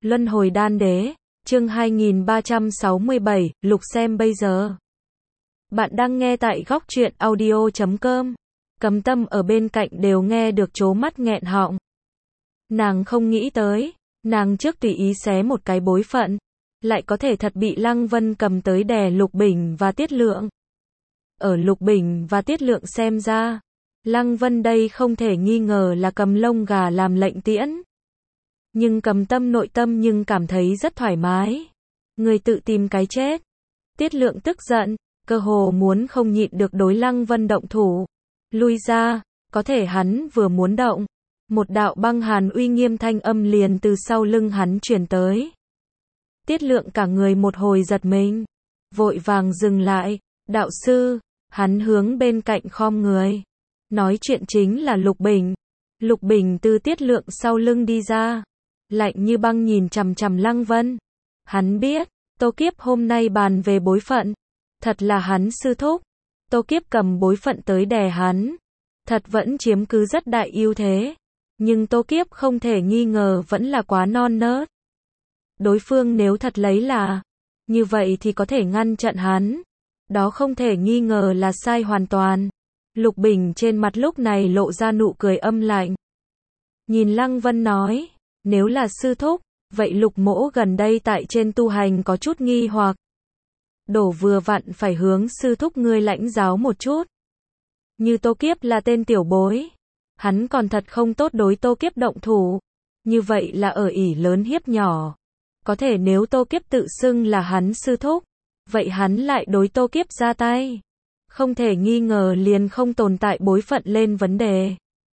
Luân hồi đan đế, chương 2367, lục xem bây giờ. Bạn đang nghe tại góc truyện audio.com. Cầm Tâm ở bên cạnh đều nghe được trố mắt nghẹn họng. Nàng không nghĩ tới, nàng trước tùy ý xé một cái bối phận, lại có thể thật bị Lăng Vân cầm tới đè Lục Bình và Tiết Lượng. Ở Lục Bình và Tiết Lượng xem ra, Lăng Vân đây không thể nghi ngờ là cầm lông gà làm lệnh tiễn. Nhưng Cầm Tâm nội tâm nhưng cảm thấy rất thoải mái. Người tự tìm cái chết. Tiết Lượng tức giận, cơ hồ muốn không nhịn được đối Lăng Vân động thủ. Lui ra, có thể hắn vừa muốn động, một đạo băng hàn uy nghiêm thanh âm liền từ sau lưng hắn truyền tới. Tiết Lượng cả người một hồi giật mình, vội vàng dừng lại. Đạo sư, hắn hướng bên cạnh khom người. Nói chuyện chính là Lục Bình. Lục Bình từ Tiết Lượng sau lưng đi ra, lạnh như băng nhìn chằm chằm Lăng Vân. Hắn biết, Tô Kiếp hôm nay bàn về bối phận, thật là hắn sư thúc. Tô Kiếp cầm bối phận tới đè hắn, thật vẫn chiếm cứ rất đại ưu thế. Nhưng Tô Kiếp không thể nghi ngờ vẫn là quá non nớt. Đối phương nếu thật lấy là như vậy thì có thể ngăn chặn hắn, đó không thể nghi ngờ là sai hoàn toàn. Lục Bình trên mặt lúc này lộ ra nụ cười âm lạnh. Nhìn Lăng Vân nói, nếu là sư thúc, vậy Lục mỗ gần đây tại trên tu hành có chút nghi hoặc. Đổ vừa vặn phải hướng sư thúc ngươi lãnh giáo một chút. Như Tô Kiếp là tên tiểu bối, hắn còn thật không tốt đối Tô Kiếp động thủ. Như vậy là ở ỷ lớn hiếp nhỏ. Có thể nếu Tô Kiếp tự xưng là hắn sư thúc, vậy hắn lại đối Tô Kiếp ra tay. Không thể nghi ngờ liền không tồn tại bối phận lên vấn đề.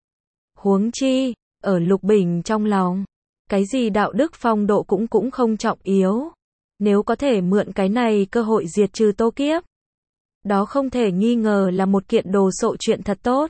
Huống chi, ở Lục Bình trong lòng, cái gì đạo đức phong độ cũng không trọng yếu. Nếu có thể mượn cái này cơ hội diệt trừ Tô Kiếp, đó không thể nghi ngờ là một kiện đồ sộ chuyện thật tốt.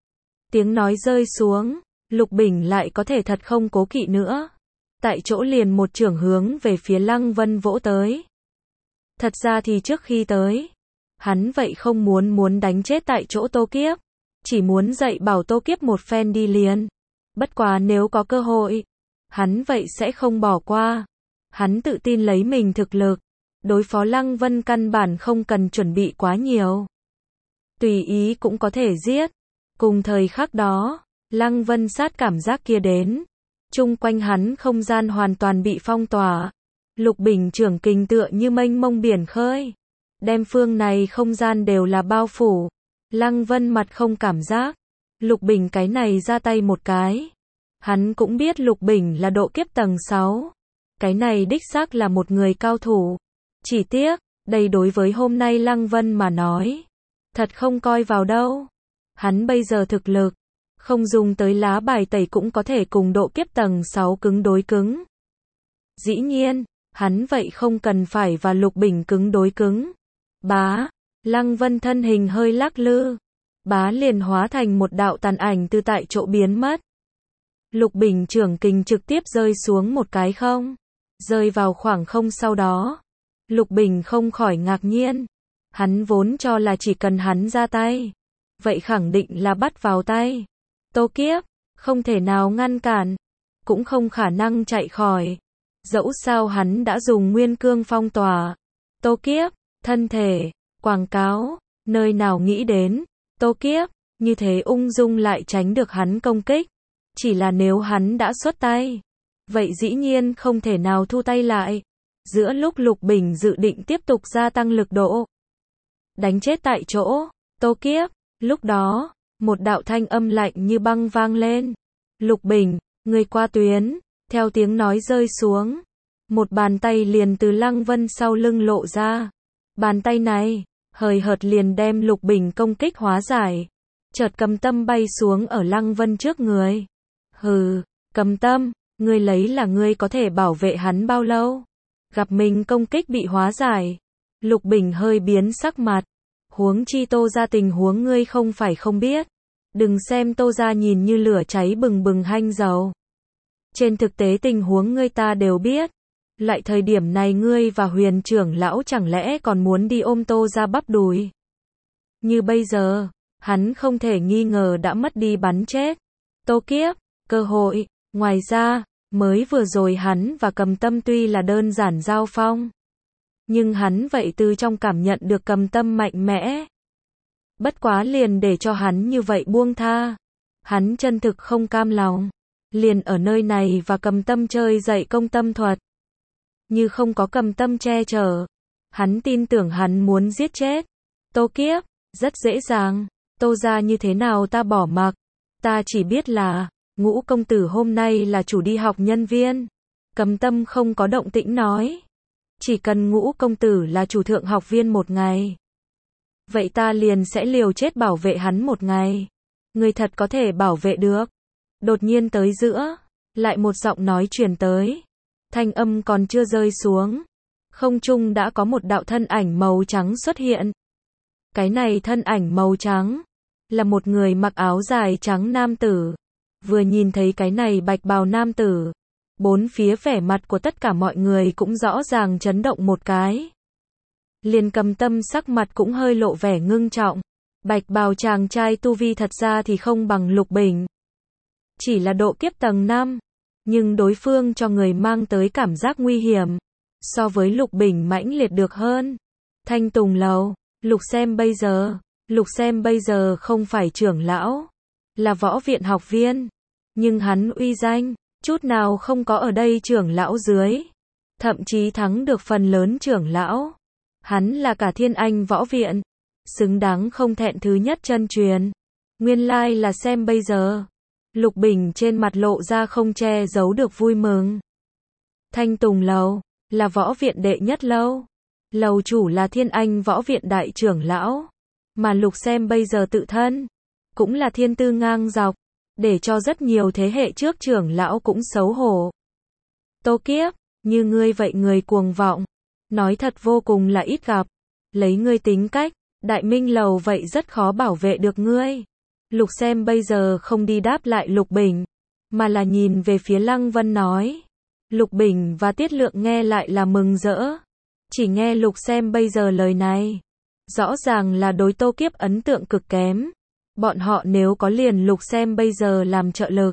Tiếng nói rơi xuống, Lục Bình lại có thể thật không cố kỵ nữa. Tại chỗ liền một chưởng hướng về phía Lăng Vân vỗ tới. Thật ra thì trước khi tới, hắn vậy không muốn đánh chết tại chỗ Tô Kiếp, chỉ muốn dạy bảo Tô Kiếp một phen đi liền. Bất quá nếu có cơ hội, hắn vậy sẽ không bỏ qua. Hắn tự tin lấy mình thực lực, đối phó Lăng Vân căn bản không cần chuẩn bị quá nhiều. Tùy ý cũng có thể giết. Cùng thời khắc đó, Lăng Vân sát cảm giác kia đến. Chung quanh hắn không gian hoàn toàn bị phong tỏa. Lục Bình trưởng kình tựa như mênh mông biển khơi. Đem phương này không gian đều là bao phủ. Lăng Vân mặt không cảm giác. Lục Bình cái này ra tay một cái. Hắn cũng biết Lục Bình là độ kiếp tầng 6. Cái này đích xác là một người cao thủ. Chỉ tiếc, đây đối với hôm nay Lăng Vân mà nói, thật không coi vào đâu. Hắn bây giờ thực lực, không dùng tới lá bài tẩy cũng có thể cùng độ kiếp tầng 6 cứng đối cứng. Dĩ nhiên, hắn vậy không cần phải và Lục Bình cứng đối cứng. Bá, Lăng Vân thân hình hơi lắc lư. Bá liền hóa thành một đạo tàn ảnh từ tại chỗ biến mất. Lục Bình trưởng kình trực tiếp rơi xuống một cái không. Rơi vào khoảng không sau đó. Lục Bình không khỏi ngạc nhiên. Hắn vốn cho là chỉ cần hắn ra tay, vậy khẳng định là bắt vào tay. Tô Kiếp, không thể nào ngăn cản, cũng không khả năng chạy khỏi. Dẫu sao hắn đã dùng nguyên cương phong tỏa. Tô Kiếp, thân thể, quảng cáo, nơi nào nghĩ đến, Tô Kiếp, như thế ung dung lại tránh được hắn công kích. Chỉ là nếu hắn đã xuất tay, vậy dĩ nhiên không thể nào thu tay lại. Giữa lúc Lục Bình dự định tiếp tục gia tăng lực độ, đánh chết tại chỗ, Tô Kiếp, lúc đó, một đạo thanh âm lạnh như băng vang lên. Lục Bình, người qua tuyến, theo tiếng nói rơi xuống. Một bàn tay liền từ Lăng Vân sau lưng lộ ra. Bàn tay này, hời hợt liền đem Lục Bình công kích hóa giải. Chợt Cầm Tâm bay xuống ở Lăng Vân trước người. Hừ, Cầm Tâm, ngươi lấy là ngươi có thể bảo vệ hắn bao lâu? Gặp mình công kích bị hóa giải, Lục Bình hơi biến sắc mặt. Huống chi Tô gia tình huống ngươi không phải không biết. Đừng xem Tô gia nhìn như lửa cháy bừng bừng hanh dầu. Trên thực tế tình huống ngươi ta đều biết. Lại thời điểm này ngươi và Huyền trưởng lão chẳng lẽ còn muốn đi ôm Tô gia bắp đùi? Như bây giờ, hắn không thể nghi ngờ đã mất đi bắn chết Tô Kiếp, cơ hội. Ngoài ra, Mới vừa rồi hắn và Cầm Tâm tuy là đơn giản giao phong, nhưng hắn vậy từ trong cảm nhận được Cầm Tâm mạnh mẽ. Bất quá liền để cho hắn như vậy buông tha. Hắn chân thực không cam lòng. Liền ở nơi này và Cầm Tâm chơi dạy công tâm thuật. Như không có Cầm Tâm che chở, hắn tin tưởng hắn muốn giết chết Tô Kiếp, rất dễ dàng. Tô gia như thế nào ta bỏ mặc. Ta chỉ biết là, Ngũ công tử hôm nay là chủ đi học nhân viên. Cầm Tâm không có động tĩnh nói. Chỉ cần Ngũ công tử là chủ thượng học viên một ngày, vậy ta liền sẽ liều chết bảo vệ hắn một ngày. Người thật có thể bảo vệ được. Đột nhiên tới giữa, lại một giọng nói truyền tới. Thanh âm còn chưa rơi xuống, không trung đã có một đạo thân ảnh màu trắng xuất hiện. Cái này thân ảnh màu trắng là một người mặc áo dài trắng nam tử. Vừa nhìn thấy cái này bạch bào nam tử, bốn phía vẻ mặt của tất cả mọi người cũng rõ ràng chấn động một cái. Liền Cầm Tâm sắc mặt cũng hơi lộ vẻ ngưng trọng. Bạch bào chàng trai tu vi thật ra thì không bằng Lục Bình. Chỉ là độ kiếp tầng 5, nhưng đối phương cho người mang tới cảm giác nguy hiểm. So với Lục Bình mãnh liệt được hơn. Thanh Tùng Lầu, Lục Xem bây giờ không phải trưởng lão, là võ viện học viên. Nhưng hắn uy danh, chút nào không có ở đây trưởng lão dưới. Thậm chí thắng được phần lớn trưởng lão. Hắn là cả Thiên Anh võ viện, xứng đáng không thẹn thứ nhất chân truyền. Nguyên lai là Xem bây giờ. Lục Bình trên mặt lộ ra không che giấu được vui mừng. Thanh Tùng Lầu, là võ viện đệ nhất lâu. Lầu chủ là Thiên Anh võ viện đại trưởng lão. Mà Lục Xem bây giờ tự thân, cũng là thiên tư ngang dọc, để cho rất nhiều thế hệ trước trưởng lão cũng xấu hổ. Tô Kiếp, như ngươi vậy người cuồng vọng, nói thật vô cùng là ít gặp. Lấy ngươi tính cách, Đại Minh Lầu vậy rất khó bảo vệ được ngươi. Lục Xem bây giờ không đi đáp lại Lục Bình, mà là nhìn về phía Lăng Vân nói. Lục Bình và Tiết Lượng nghe lại là mừng rỡ. Chỉ nghe Lục Xem bây giờ lời này, rõ ràng là đối Tô Kiếp ấn tượng cực kém. Bọn họ nếu có liền Lục Xem bây giờ làm trợ lực,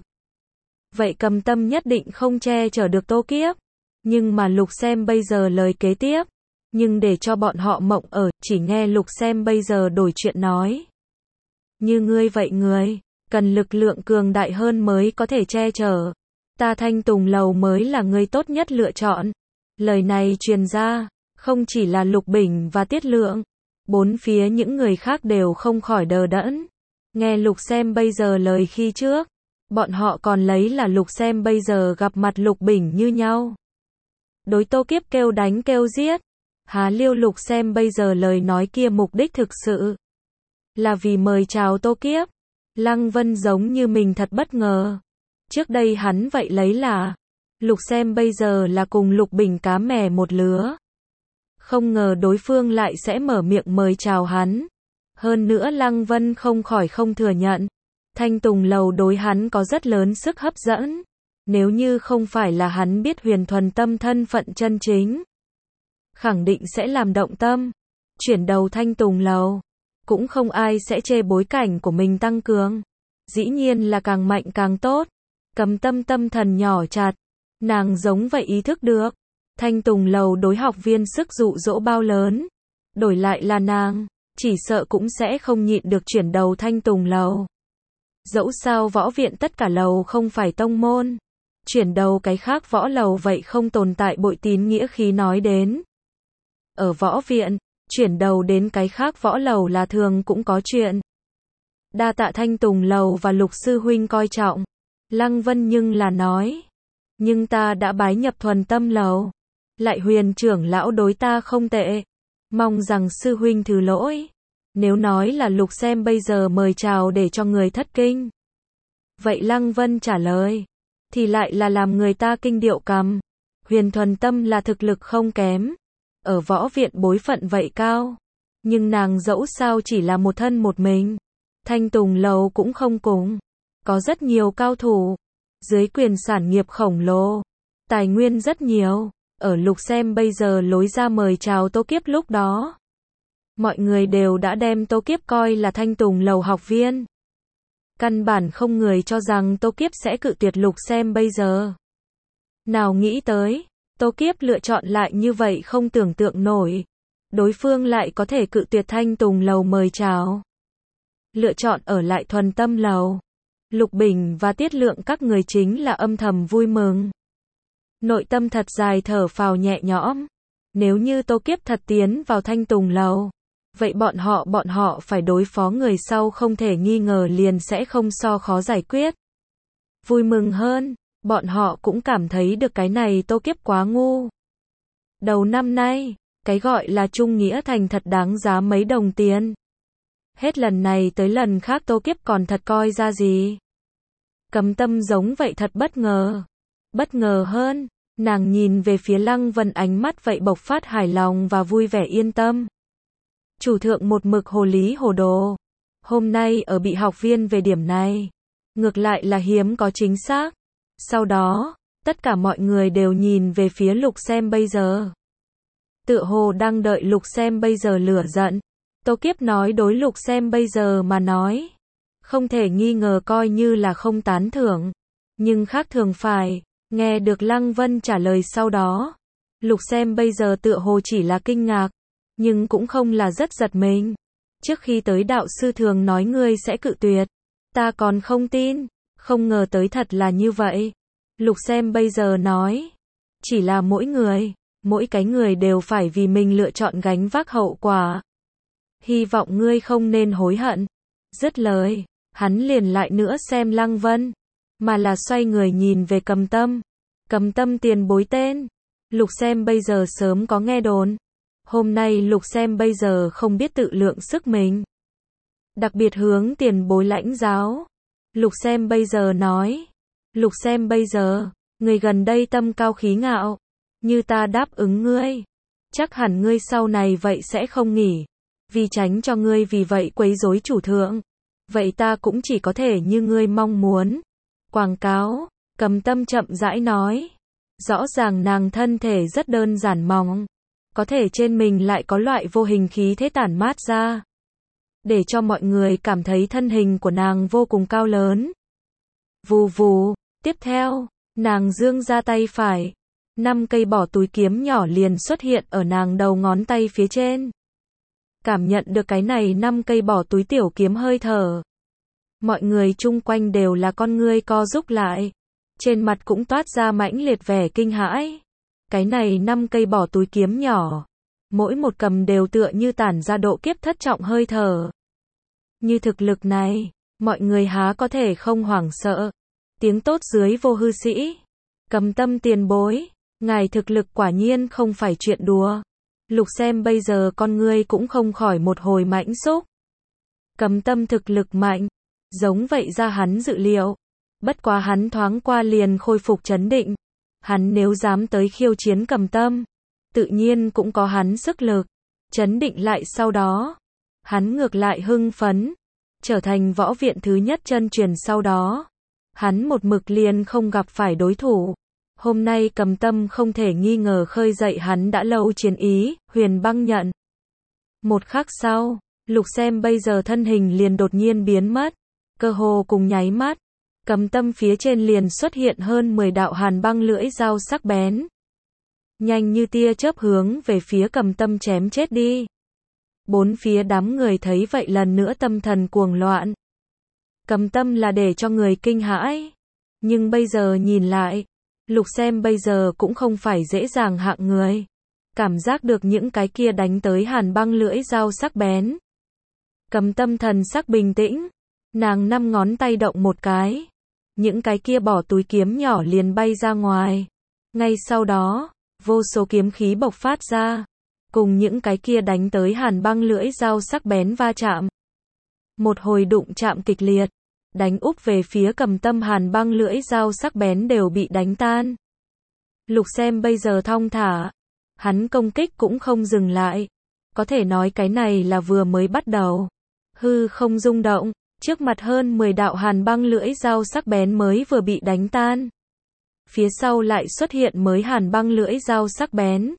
vậy Cầm Tâm nhất định không che chở được Tô Kiếp. Nhưng mà Lục Xem bây giờ lời kế tiếp, nhưng để cho bọn họ mộng ở, chỉ nghe Lục Xem bây giờ đổi chuyện nói. Như ngươi vậy người, cần lực lượng cường đại hơn mới có thể che chở. Ta Thanh Tùng Lầu mới là người tốt nhất lựa chọn. Lời này truyền ra, không chỉ là Lục Bình và Tiết Lượng, bốn phía những người khác đều không khỏi đờ đẫn. Nghe Lục Xem bây giờ lời khi trước, bọn họ còn lấy là Lục Xem bây giờ gặp mặt Lục Bình như nhau. Đối Tô Kiếp kêu đánh kêu giết. Há liêu Lục Xem bây giờ lời nói kia mục đích thực sự là vì mời chào Tô Kiếp. Lăng Vân giống như mình thật bất ngờ. Trước đây hắn vậy lấy là Lục Xem bây giờ là cùng Lục Bình cá mè một lứa. Không ngờ đối phương lại sẽ mở miệng mời chào hắn. Hơn nữa Lăng Vân không khỏi không thừa nhận, Thanh Tùng Lầu đối hắn có rất lớn sức hấp dẫn. Nếu như không phải là hắn biết Huyền Thuần Tâm thân phận chân chính, khẳng định sẽ làm động tâm. Chuyển đầu Thanh Tùng Lầu, cũng không ai sẽ chê bối cảnh của mình tăng cường. Dĩ nhiên là càng mạnh càng tốt. Cầm Tâm tâm thần nhỏ chặt, nàng giống vậy ý thức được. Thanh Tùng Lầu đối học viên sức dụ dỗ bao lớn. Đổi lại là nàng, chỉ sợ cũng sẽ không nhịn được chuyển đầu Thanh Tùng Lầu. Dẫu sao võ viện tất cả lầu không phải tông môn. Chuyển đầu cái khác võ lầu vậy không tồn tại bội tín nghĩa khí nói đến. Ở võ viện, chuyển đầu đến cái khác võ lầu là thường cũng có chuyện. Đa tạ Thanh Tùng Lầu và Lục Sư Huynh coi trọng. Lăng Vân nhưng là nói. Nhưng ta đã bái nhập Thuần Tâm Lầu. Lại Huyền trưởng lão đối ta không tệ. Mong rằng Sư Huynh thứ lỗi. Nếu nói là Lục Xem bây giờ mời chào để cho người thất kinh, vậy Lăng Vân trả lời, thì lại là làm người ta kinh điệu cằm. Huyền Thuần Tâm là thực lực không kém. Ở võ viện bối phận vậy cao. Nhưng nàng dẫu sao chỉ là một thân một mình. Thanh Tùng Lầu cũng không cùng. Có rất nhiều cao thủ. Dưới quyền sản nghiệp khổng lồ. Tài nguyên rất nhiều. Ở Lục Xem bây giờ lối ra mời chào Tô Kiếp lúc đó. Mọi người đều đã đem Tô Kiếp coi là Thanh Tùng Lầu học viên. Căn bản không người cho rằng Tô Kiếp sẽ cự tuyệt Lục Xem bây giờ. Nào nghĩ tới, Tô Kiếp lựa chọn lại như vậy không tưởng tượng nổi. Đối phương lại có thể cự tuyệt Thanh Tùng Lầu mời chào. Lựa chọn ở lại Thuần Tâm Lầu. Lục Bình và Tiết Lượng các người chính là âm thầm vui mừng. Nội tâm thật dài thở phào nhẹ nhõm. Nếu như Tô Kiếp thật tiến vào Thanh Tùng Lầu, vậy bọn họ phải đối phó người sau không thể nghi ngờ liền sẽ không so khó giải quyết. Vui mừng hơn, bọn họ cũng cảm thấy được cái này Tô Kiếp quá ngu. Đầu năm nay, cái gọi là trung nghĩa thành thật đáng giá mấy đồng tiền. Hết lần này tới lần khác Tô Kiếp còn thật coi ra gì. Cầm Tâm giống vậy thật bất ngờ. Bất ngờ hơn, nàng nhìn về phía Lăng Vân ánh mắt vậy bộc phát hài lòng và vui vẻ yên tâm. Chủ thượng một mực hồ lý hồ đồ. Hôm nay ở bị học viên về điểm này. Ngược lại là hiếm có chính xác. Sau đó, tất cả mọi người đều nhìn về phía Lục Xem bây giờ. Tựa hồ đang đợi Lục Xem bây giờ lửa giận. Tô Kiếp nói đối Lục Xem bây giờ mà nói. Không thể nghi ngờ coi như là không tán thưởng. Nhưng khác thường phải. Nghe được Lăng Vân trả lời sau đó. Lục Xem bây giờ tựa hồ chỉ là kinh ngạc. Nhưng cũng không là rất giật mình. Trước khi tới đạo sư thường nói ngươi sẽ cự tuyệt. Ta còn không tin. Không ngờ tới thật là như vậy. Lục Xem bây giờ nói. Chỉ là mỗi cái người đều phải vì mình lựa chọn gánh vác hậu quả. Hy vọng ngươi không nên hối hận. Dứt lời, hắn liền lại nữa xem Lăng Vân. Mà là xoay người nhìn về Cầm Tâm. Cầm Tâm tiền bối tên. Lục Xem bây giờ sớm có nghe đồn. Hôm nay Lục Xem bây giờ không biết tự lượng sức mình. Đặc biệt hướng tiền bối lãnh giáo. Lục Xem bây giờ nói. Lục Xem bây giờ, người gần đây tâm cao khí ngạo. Như ta đáp ứng ngươi. Chắc hẳn ngươi sau này vậy sẽ không nghỉ. Vì tránh cho ngươi vì vậy quấy rối chủ thượng. Vậy ta cũng chỉ có thể như ngươi mong muốn. Quảng cáo, Cầm Tâm chậm rãi nói. Rõ ràng nàng thân thể rất đơn giản mỏng. Có thể trên mình lại có loại vô hình khí thế tản mát ra. Để cho mọi người cảm thấy thân hình của nàng vô cùng cao lớn. Vù vù, tiếp theo, nàng giương ra tay phải. 5 cây bỏ túi kiếm nhỏ liền xuất hiện ở nàng đầu ngón tay phía trên. Cảm nhận được cái này 5 cây bỏ túi tiểu kiếm hơi thở. Mọi người chung quanh đều là con ngươi co rúm lại. Trên mặt cũng toát ra mãnh liệt vẻ kinh hãi. Cái này 5 cây bỏ túi kiếm nhỏ. Mỗi một cầm đều tựa như tản ra độ kiếp thất trọng hơi thở. Như thực lực này, mọi người há có thể không hoảng sợ. Tiếng tốt dưới vô hư sĩ. Cầm Tâm tiền bối. Ngài thực lực quả nhiên không phải chuyện đùa. Lục Xem bây giờ con ngươi cũng không khỏi một hồi mãnh xúc. Cầm Tâm thực lực mạnh. Giống vậy ra hắn dự liệu. Bất quá hắn thoáng qua liền khôi phục trấn định. Hắn nếu dám tới khiêu chiến Cầm Tâm. Tự nhiên cũng có hắn sức lực. Trấn định lại sau đó. Hắn ngược lại hưng phấn. Trở thành võ viện thứ nhất chân truyền sau đó. Hắn một mực liền không gặp phải đối thủ. Hôm nay Cầm Tâm không thể nghi ngờ khơi dậy hắn đã lâu chiến ý, Huyền Băng Nhận. Một khắc sau, Lục Xem bây giờ thân hình liền đột nhiên biến mất. Cơ hồ cùng nháy mắt. Cầm Tâm phía trên liền xuất hiện hơn 10 đạo hàn băng lưỡi dao sắc bén. Nhanh như tia chớp hướng về phía Cầm Tâm chém chết đi. Bốn phía đám người thấy vậy lần nữa tâm thần cuồng loạn. Cầm Tâm là để cho người kinh hãi. Nhưng bây giờ nhìn lại, Lục Xem bây giờ cũng không phải dễ dàng hạng người. Cảm giác được những cái kia đánh tới hàn băng lưỡi dao sắc bén. Cầm Tâm thần sắc bình tĩnh. Nàng 5 ngón tay động một cái. Những cái kia bỏ túi kiếm nhỏ liền bay ra ngoài. Ngay sau đó, vô số kiếm khí bộc phát ra. Cùng những cái kia đánh tới hàn băng lưỡi dao sắc bén va chạm. Một hồi đụng chạm kịch liệt. Đánh úp về phía Cầm Tâm hàn băng lưỡi dao sắc bén đều bị đánh tan. Lục Xem bây giờ thong thả. Hắn công kích cũng không dừng lại. Có thể nói cái này là vừa mới bắt đầu. Hư không rung động. Trước mặt hơn 10 đạo hàn băng lưỡi dao sắc bén mới vừa bị đánh tan. Phía sau lại xuất hiện mới hàn băng lưỡi dao sắc bén.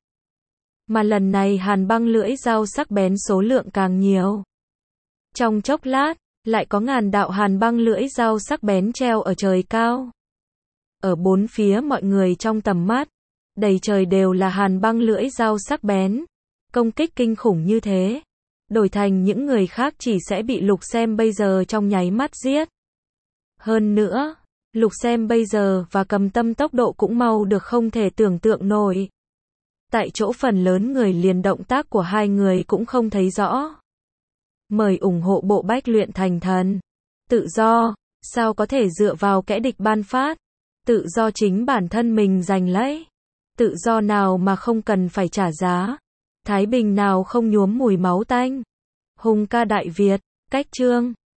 Mà lần này hàn băng lưỡi dao sắc bén số lượng càng nhiều. Trong chốc lát, lại có ngàn đạo hàn băng lưỡi dao sắc bén treo ở trời cao. ở bốn phía mọi người trong tầm mắt, đầy trời đều là hàn băng lưỡi dao sắc bén, công kích kinh khủng như thế, đổi thành những người khác chỉ sẽ bị Lục Xem bây giờ trong nháy mắt giết. Hơn nữa, Lục Xem bây giờ và Cầm Tâm tốc độ cũng mau được không thể tưởng tượng nổi. Tại chỗ phần lớn người liền động tác của hai người cũng không thấy rõ. Mời ủng hộ bộ Bách luyện thành thần. Tự do, sao có thể dựa vào kẻ địch ban phát? Tự do chính bản thân mình giành lấy. Tự do nào mà không cần phải trả giá? Thái bình nào không nhuốm mùi máu tanh? Hùng ca Đại Việt, cách chương